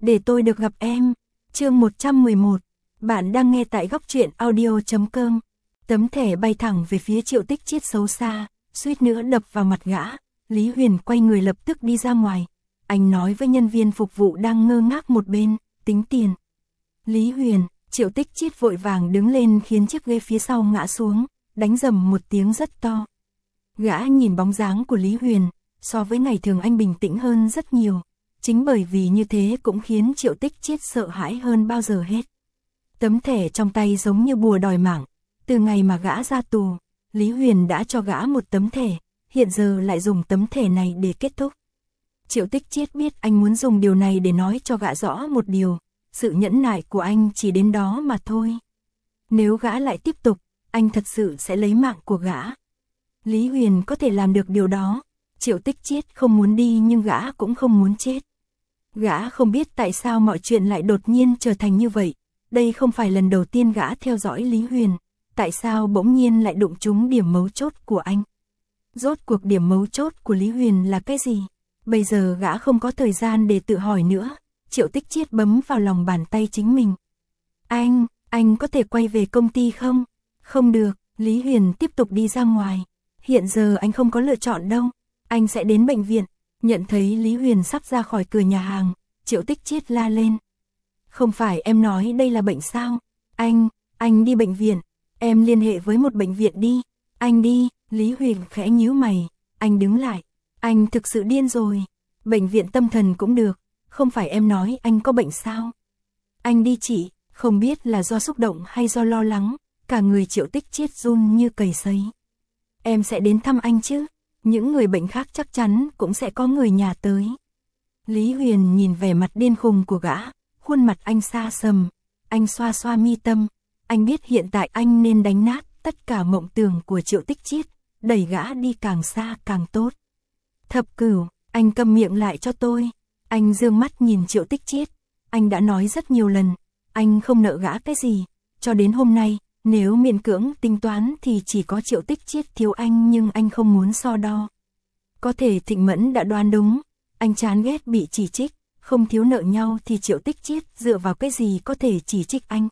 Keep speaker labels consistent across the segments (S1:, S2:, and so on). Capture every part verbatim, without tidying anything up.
S1: để tôi được gặp em. Chương một trăm mười một. Bạn đang nghe tại góc truyện audio chấm com. Tấm thẻ bay thẳng về phía Triệu Tích Chiết xấu xa, suýt nữa đập vào mặt gã. Lý Huyền quay người lập tức đi ra ngoài. Anh nói với nhân viên phục vụ đang ngơ ngác một bên, tính tiền. Lý Huyền, Triệu Tích Chiết vội vàng đứng lên khiến chiếc ghế phía sau ngã xuống, đánh rầm một tiếng rất to. Gã nhìn bóng dáng của Lý Huyền, so với ngày thường anh bình tĩnh hơn rất nhiều. Chính bởi vì như thế cũng khiến Triệu Tích Chiết sợ hãi hơn bao giờ hết. Tấm thẻ trong tay giống như bùa đòi mạng. Từ ngày mà gã ra tù, Lý Huyền đã cho gã một tấm thẻ, hiện giờ lại dùng tấm thẻ này để kết thúc. Triệu Tích Chiết biết anh muốn dùng điều này để nói cho gã rõ một điều, sự nhẫn nại của anh chỉ đến đó mà thôi. Nếu gã lại tiếp tục, anh thật sự sẽ lấy mạng của gã. Lý Huyền có thể làm được điều đó. Triệu Tích Chiết không muốn đi nhưng gã cũng không muốn chết. Gã không biết tại sao mọi chuyện lại đột nhiên trở thành như vậy. Đây không phải lần đầu tiên gã theo dõi Lý Huyền. Tại sao bỗng nhiên lại đụng trúng điểm mấu chốt của anh? Rốt cuộc điểm mấu chốt của Lý Huyền là cái gì? Bây giờ gã không có thời gian để tự hỏi nữa. Triệu Tích Chiết bấm vào lòng bàn tay chính mình. Anh, anh có thể quay về công ty không? Không được, Lý Huyền tiếp tục đi ra ngoài. Hiện giờ anh không có lựa chọn đâu. Anh sẽ đến bệnh viện. Nhận thấy Lý Huyền sắp ra khỏi cửa nhà hàng, Triệu Tích Chiết la lên. Không phải em nói đây là bệnh sao? Anh, anh đi bệnh viện. Em liên hệ với một bệnh viện đi. Anh đi, Lý Huyền khẽ nhíu mày. Anh đứng lại. Anh thực sự điên rồi. Bệnh viện tâm thần cũng được. Không phải em nói anh có bệnh sao? Anh đi chị, không biết là do xúc động hay do lo lắng. Cả người Triệu Tích Chiết run như cầy sấy. Em sẽ đến thăm anh chứ? Những người bệnh khác chắc chắn cũng sẽ có người nhà tới. Lý Huyền nhìn vẻ mặt điên khùng của gã, khuôn mặt anh xa sầm. Anh xoa xoa mi tâm. Anh biết hiện tại anh nên đánh nát tất cả mộng tưởng của Triệu Tích Chiết, đẩy gã đi càng xa càng tốt. Thập Cửu, anh câm miệng lại cho tôi. Anh dương mắt nhìn Triệu Tích Chiết. Anh đã nói rất nhiều lần, anh không nợ gã cái gì. Cho đến hôm nay, nếu miễn cưỡng tính toán thì chỉ có Triệu Tích Chiết thiếu anh nhưng anh không muốn so đo. Có thể Thịnh Mẫn đã đoán đúng, anh chán ghét bị chỉ trích, không thiếu nợ nhau thì Triệu Tích Chiết dựa vào cái gì có thể chỉ trích anh.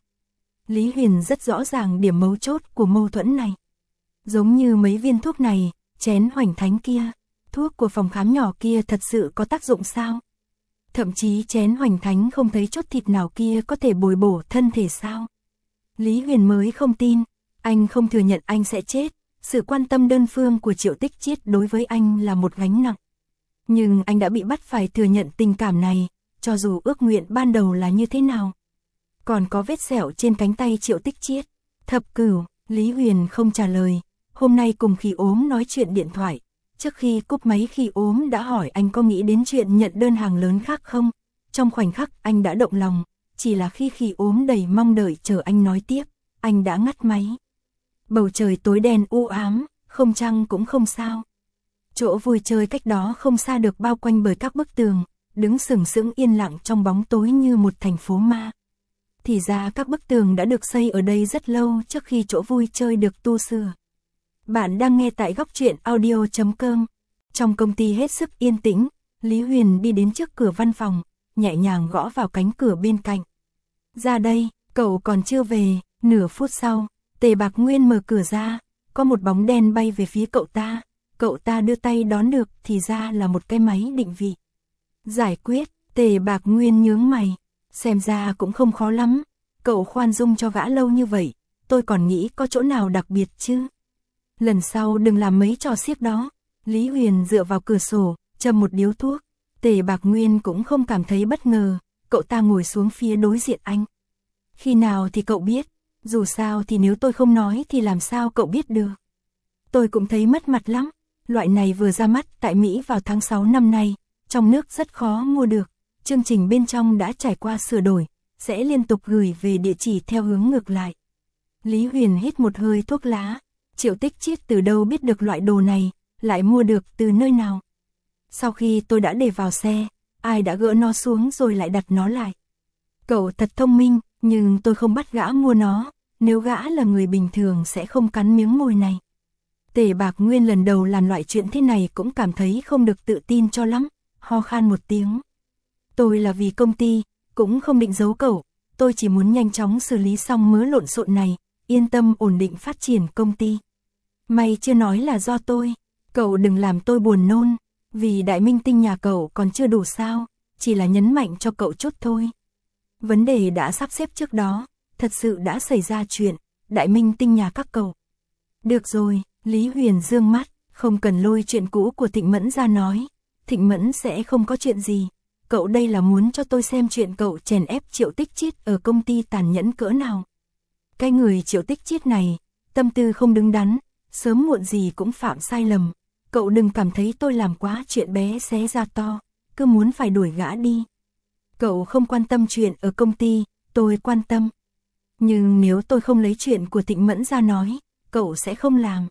S1: Lý Huyền rất rõ ràng điểm mấu chốt của mâu thuẫn này. Giống như mấy viên thuốc này, chén Hoành Thánh kia, thuốc của phòng khám nhỏ kia thật sự có tác dụng sao? Thậm chí chén Hoành Thánh không thấy chốt thịt nào kia có thể bồi bổ thân thể sao? Lý Huyền mới không tin, anh không thừa nhận anh sẽ chết, sự quan tâm đơn phương của Triệu Tích Chiết đối với anh là một gánh nặng. Nhưng anh đã bị bắt phải thừa nhận tình cảm này, cho dù ước nguyện ban đầu là như thế nào. Còn có vết sẹo trên cánh tay Triệu Tích Chiết. Thập Cửu, Lý Huyền không trả lời, hôm nay cùng Khi Ốm nói chuyện điện thoại. Trước khi cúp máy Khi Ốm đã hỏi anh có nghĩ đến chuyện nhận đơn hàng lớn khác không. Trong khoảnh khắc anh đã động lòng. Chỉ là khi Khi Ốm đầy mong đợi chờ anh nói tiếp, anh đã ngắt máy. Bầu trời tối đen u ám, không trăng cũng không sao. Chỗ vui chơi cách đó không xa được bao quanh bởi các bức tường, đứng sừng sững yên lặng trong bóng tối như một thành phố ma. Thì ra các bức tường đã được xây ở đây rất lâu trước khi chỗ vui chơi được tu sửa. Bạn đang nghe tại góc truyện audio chấm com. Trong công ty hết sức yên tĩnh, Lý Huyền đi đến trước cửa văn phòng, nhẹ nhàng gõ vào cánh cửa bên cạnh. Ra đây, cậu còn chưa về. Nửa phút sau, Tề Bạc Nguyên mở cửa ra, có một bóng đen bay về phía cậu ta. Cậu ta đưa tay đón được thì ra là một cái máy định vị. Giải quyết, Tề Bạc Nguyên nhướng mày. Xem ra cũng không khó lắm, cậu khoan dung cho gã lâu như vậy, tôi còn nghĩ có chỗ nào đặc biệt chứ. Lần sau đừng làm mấy trò xiếc đó. Lý Huyền dựa vào cửa sổ, châm một điếu thuốc. Tề Bạc Nguyên cũng không cảm thấy bất ngờ, cậu ta ngồi xuống phía đối diện anh. Khi nào thì cậu biết, dù sao thì nếu tôi không nói thì làm sao cậu biết được. Tôi cũng thấy mất mặt lắm, loại này vừa ra mắt tại Mỹ vào tháng sáu năm nay, trong nước rất khó mua được. Chương trình bên trong đã trải qua sửa đổi, sẽ liên tục gửi về địa chỉ theo hướng ngược lại. Lý Huyền hít một hơi thuốc lá, Triệu Tích Chiết từ đâu biết được loại đồ này, lại mua được từ nơi nào. Sau khi tôi đã để vào xe, ai đã gỡ nó xuống rồi lại đặt nó lại. Cậu thật thông minh, nhưng tôi không bắt gã mua nó, nếu gã là người bình thường sẽ không cắn miếng môi này. Tề Bạc Nguyên lần đầu làm loại chuyện thế này cũng cảm thấy không được tự tin cho lắm, ho khan một tiếng. Tôi là vì công ty, cũng không định giấu cậu, tôi chỉ muốn nhanh chóng xử lý xong mớ lộn xộn này, yên tâm ổn định phát triển công ty. Mày chưa nói là do tôi, cậu đừng làm tôi buồn nôn, vì đại minh tinh nhà cậu còn chưa đủ sao, chỉ là nhấn mạnh cho cậu chút thôi. Vấn đề đã sắp xếp trước đó, thật sự đã xảy ra chuyện, đại minh tinh nhà các cậu. Được rồi, Lý Huyền dương mắt, không cần lôi chuyện cũ của Thịnh Mẫn ra nói, Thịnh Mẫn sẽ không có chuyện gì. Cậu đây là muốn cho tôi xem chuyện cậu chèn ép Triệu Tích Chiết ở công ty tàn nhẫn cỡ nào. Cái người Triệu Tích Chiết này, tâm tư không đứng đắn, sớm muộn gì cũng phạm sai lầm. Cậu đừng cảm thấy tôi làm quá chuyện bé xé ra to, cứ muốn phải đuổi gã đi. Cậu không quan tâm chuyện ở công ty, tôi quan tâm. Nhưng nếu tôi không lấy chuyện của Thịnh Mẫn ra nói, cậu sẽ không làm.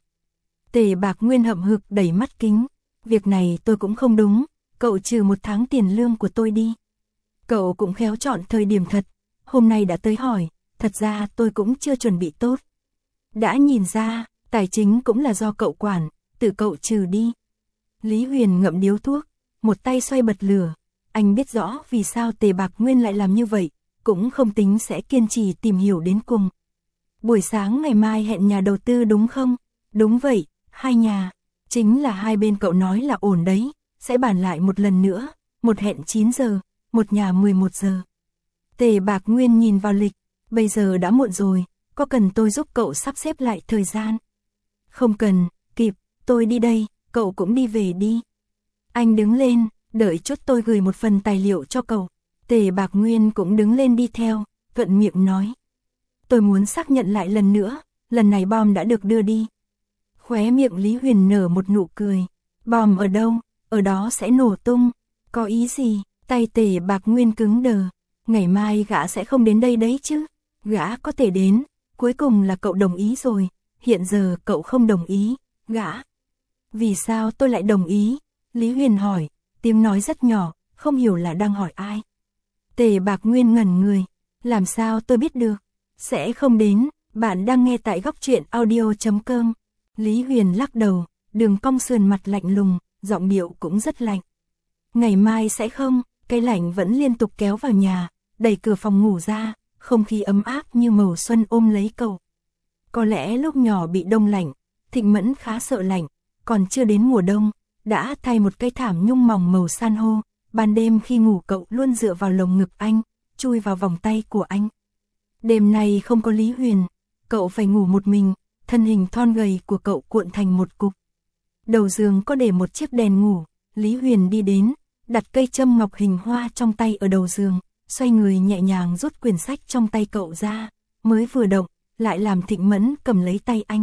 S1: Tề Bạc Nguyên hậm hực đẩy mắt kính. Việc này tôi cũng không đúng, cậu trừ một tháng tiền lương của tôi đi. Cậu cũng khéo chọn thời điểm thật, hôm nay đã tới hỏi, thật ra tôi cũng chưa chuẩn bị tốt. Đã nhìn ra, tài chính cũng là do cậu quản, tự cậu trừ đi. Lý Huyền ngậm điếu thuốc, một tay xoay bật lửa. Anh biết rõ vì sao Tề Bạc Nguyên lại làm như vậy, cũng không tính sẽ kiên trì tìm hiểu đến cùng. Buổi sáng ngày mai hẹn nhà đầu tư đúng không? Đúng vậy, hai nhà. Chính là hai bên cậu nói là ổn đấy, sẽ bàn lại một lần nữa, một hẹn chín giờ, một nhà mười một giờ. Tề Bạc Nguyên nhìn vào lịch, bây giờ đã muộn rồi, có cần tôi giúp cậu sắp xếp lại thời gian? Không cần, kịp, tôi đi đây, cậu cũng đi về đi. Anh đứng lên, đợi chút tôi gửi một phần tài liệu cho cậu. Tề Bạc Nguyên cũng đứng lên đi theo, thuận miệng nói. Tôi muốn xác nhận lại lần nữa, lần này bom đã được đưa đi. Khóe miệng Lý Huyền nở một nụ cười. Bom ở đâu, ở đó sẽ nổ tung. Có ý gì? Tay Tề Bạc Nguyên cứng đờ. Ngày mai gã sẽ không đến đây đấy chứ. Gã có thể đến, cuối cùng là cậu đồng ý rồi. Hiện giờ cậu không đồng ý, gã. Vì sao tôi lại đồng ý? Lý Huyền hỏi, tiếng nói rất nhỏ, không hiểu là đang hỏi ai. Tề Bạc Nguyên ngẩn người. Làm sao tôi biết được? Sẽ không đến, bạn đang nghe tại góc truyện audio chấm com. Lý Huyền lắc đầu, đường cong sườn mặt lạnh lùng, giọng điệu cũng rất lạnh. Ngày mai sẽ không, cái lạnh vẫn liên tục kéo vào nhà, đẩy cửa phòng ngủ ra, không khí ấm áp như màu xuân ôm lấy cậu. Có lẽ lúc nhỏ bị đông lạnh, Thịnh Mẫn khá sợ lạnh, còn chưa đến mùa đông, đã thay một cái thảm nhung mỏng màu san hô, ban đêm khi ngủ cậu luôn dựa vào lồng ngực anh, chui vào vòng tay của anh. Đêm nay không có Lý Huyền, cậu phải ngủ một mình, thân hình thon gầy của cậu cuộn thành một cục. Đầu giường có để một chiếc đèn ngủ, Lý Huyền đi đến, đặt cây châm ngọc hình hoa trong tay ở đầu giường, xoay người nhẹ nhàng rút quyển sách trong tay cậu ra, mới vừa động, lại làm Thịnh Mẫn cầm lấy tay anh.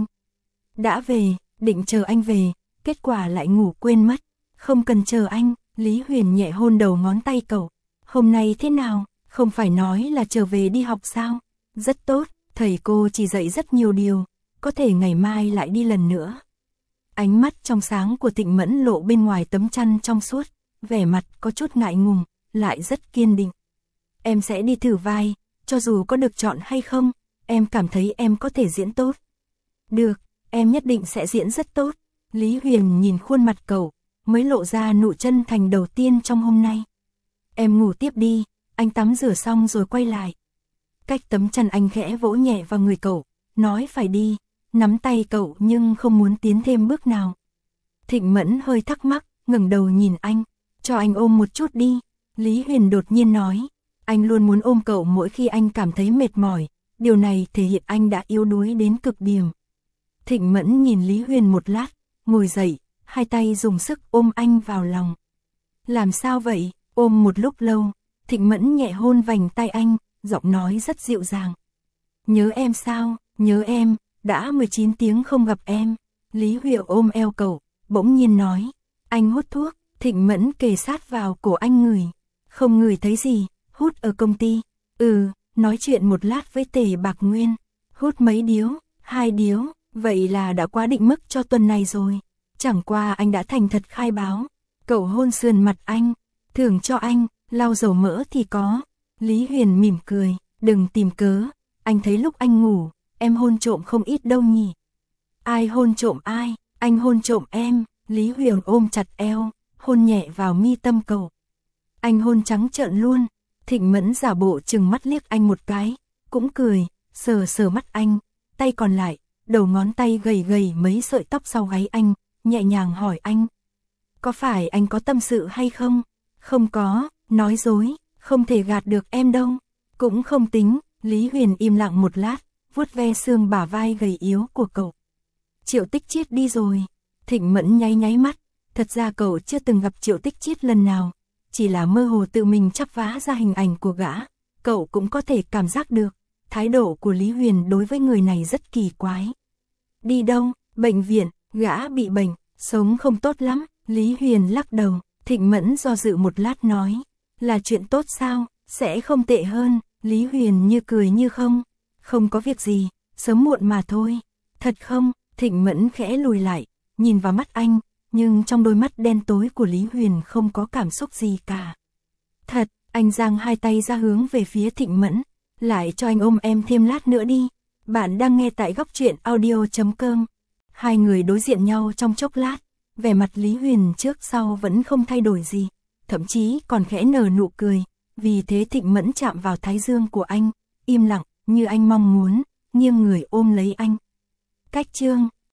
S1: Đã về, định chờ anh về, kết quả lại ngủ quên mất, không cần chờ anh, Lý Huyền nhẹ hôn đầu ngón tay cậu. Hôm nay thế nào, không phải nói là trở về đi học sao? Rất tốt, thầy cô chỉ dạy rất nhiều điều, có thể ngày mai lại đi lần nữa. Ánh mắt trong sáng của Thịnh Mẫn lộ bên ngoài tấm chăn trong suốt, vẻ mặt có chút ngại ngùng, lại rất kiên định. Em sẽ đi thử vai, cho dù có được chọn hay không, em cảm thấy em có thể diễn tốt. Được, em nhất định sẽ diễn rất tốt. Lý Huyền nhìn khuôn mặt cậu, mới lộ ra nụ chân thành đầu tiên trong hôm nay. Em ngủ tiếp đi, anh tắm rửa xong rồi quay lại. Cách tấm chăn anh khẽ vỗ nhẹ vào người cậu, nói phải đi, nắm tay cậu nhưng không muốn tiến thêm bước nào. Thịnh Mẫn hơi thắc mắc, ngẩng đầu nhìn anh, cho anh ôm một chút đi. Lý Huyền đột nhiên nói, anh luôn muốn ôm cậu mỗi khi anh cảm thấy mệt mỏi, điều này thể hiện anh đã yếu đuối đến cực điểm. Thịnh Mẫn nhìn Lý Huyền một lát, ngồi dậy, hai tay dùng sức ôm anh vào lòng. Làm sao vậy? Ôm một lúc lâu, Thịnh Mẫn nhẹ hôn vành tay anh, giọng nói rất dịu dàng. Nhớ em sao? Nhớ em, đã mười chín tiếng không gặp em. Lý Huyền ôm eo cậu, bỗng nhiên nói. Anh hút thuốc. Thịnh Mẫn kề sát vào cổ anh ngửi. Không ngửi thấy gì, hút ở công ty. Ừ, nói chuyện một lát với Tề Bạc Nguyên. Hút mấy điếu? Hai điếu, vậy là đã quá định mức cho tuần này rồi. Chẳng qua anh đã thành thật khai báo. Cậu hôn sườn mặt anh, thưởng cho anh, lau dầu mỡ thì có. Lý Huyền mỉm cười, đừng tìm cớ. Anh thấy lúc anh ngủ, em hôn trộm không ít đâu nhỉ. Ai hôn trộm ai? Anh hôn trộm em. Lý Huyền ôm chặt eo, hôn nhẹ vào mi tâm cậu. Anh hôn trắng trợn luôn. Thịnh Mẫn giả bộ chừng mắt liếc anh một cái, cũng cười, sờ sờ mắt anh, tay còn lại, đầu ngón tay gầy gầy mấy sợi tóc sau gáy anh, nhẹ nhàng hỏi anh. Có phải anh có tâm sự hay không? Không có, nói dối, không thể gạt được em đâu. Cũng không tính, Lý Huyền im lặng một lát, vuốt ve xương bả vai gầy yếu của cậu. Triệu Tích Chiết đi rồi. Thịnh Mẫn nháy nháy mắt, thật ra cậu chưa từng gặp Triệu Tích Chiết lần nào, chỉ là mơ hồ tự mình chắp vá ra hình ảnh của gã, cậu cũng có thể cảm giác được, thái độ của Lý Huyền đối với người này rất kỳ quái. Đi đâu? Bệnh viện, gã bị bệnh, sống không tốt lắm. Lý Huyền lắc đầu, Thịnh Mẫn do dự một lát nói, là chuyện tốt sao, sẽ không tệ hơn. Lý Huyền như cười như không, không có việc gì, sớm muộn mà thôi. Thật không? Thịnh Mẫn khẽ lùi lại, nhìn vào mắt anh, nhưng trong đôi mắt đen tối của Lý Huyền không có cảm xúc gì cả. Thật, anh giang hai tay ra hướng về phía Thịnh Mẫn, lại cho anh ôm em thêm lát nữa đi. Bạn đang nghe tại góc truyện audio chấm com. Hai người đối diện nhau trong chốc lát, vẻ mặt Lý Huyền trước sau vẫn không thay đổi gì, thậm chí còn khẽ nở nụ cười, vì thế Thịnh Mẫn chạm vào thái dương của anh, im lặng, như anh mong muốn, nghiêng người ôm lấy anh. Cách chương